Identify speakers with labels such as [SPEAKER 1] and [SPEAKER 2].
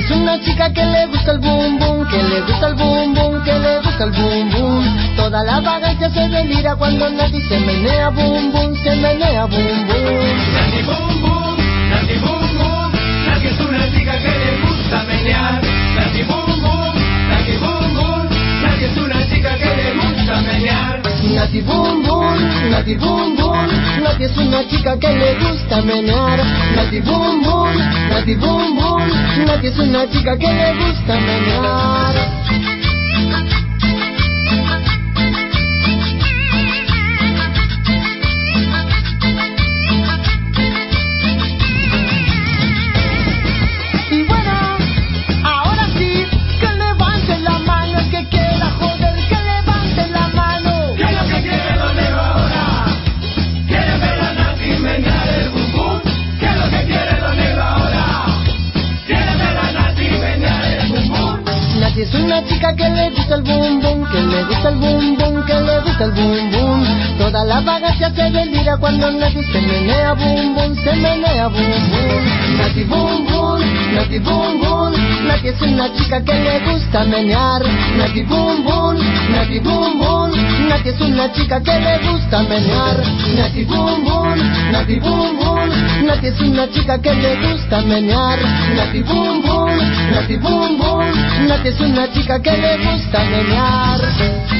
[SPEAKER 1] es una chica que le gusta el boom boom, que le gusta el boom boom, que le gusta el boom boom. Toda la vagancia se delira cuando Nati se menea boom boom, se menea boom boom.
[SPEAKER 2] Nati boom boom, Nati boom boom. Nati es una chica que le gusta menear. Nati boom boom, Nati boom boom. Nati es una chica que le gusta menear.
[SPEAKER 1] Nati boom boom, Nati boom boom. Nati es una chica que le gusta menear. Nati boom boom, Nati boom boom. Nati es una chica que le gusta menear. Es una chica que le gusta el boom boom, que le gusta el boom boom, que le gusta el boom boom. Toda la vagancia se delira cuando Nati se menea boom boom, se menea boom boom. Nati boom boom, Nati boom boom. Nati es una chica que le gusta menear. Nati boom boom, Nati boom boom. Nati es una chica que le gusta menear. Nati boom boom, Nati boom boom. Nati es una chica que le gusta menear. Nati boom boom, Nati boom boom. Nati es una chica que le gusta menear.